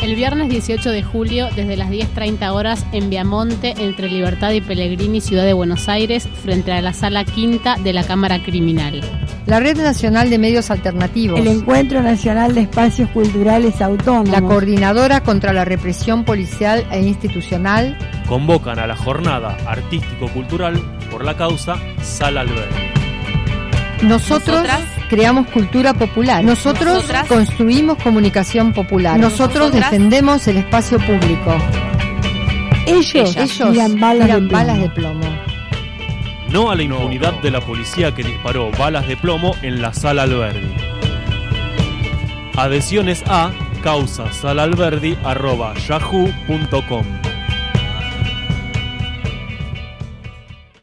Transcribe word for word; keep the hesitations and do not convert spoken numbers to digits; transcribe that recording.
El viernes dieciocho de julio, desde las diez treinta horas, en Viamonte, entre Libertad y Pellegrini, Ciudad de Buenos Aires, frente a la Sala Quinta de la Cámara Criminal. La Red Nacional de Medios Alternativos. El Encuentro Nacional de Espacios Culturales Autónomos. La Coordinadora contra la Represión Policial e Institucional. Convocan a la jornada artístico-cultural por la causa Sala Alberdi. Nosotros Nosotras creamos cultura popular. Nosotros Nosotras construimos comunicación popular. Nosotros Nosotras defendemos el espacio público. Ellos, Ellos tiran balas, tiran de, balas plomo. de plomo. No a la impunidad de la policía que disparó balas de plomo en la Sala Alberdi. Adhesiones a causa salalberdi arroba yahoo punto com.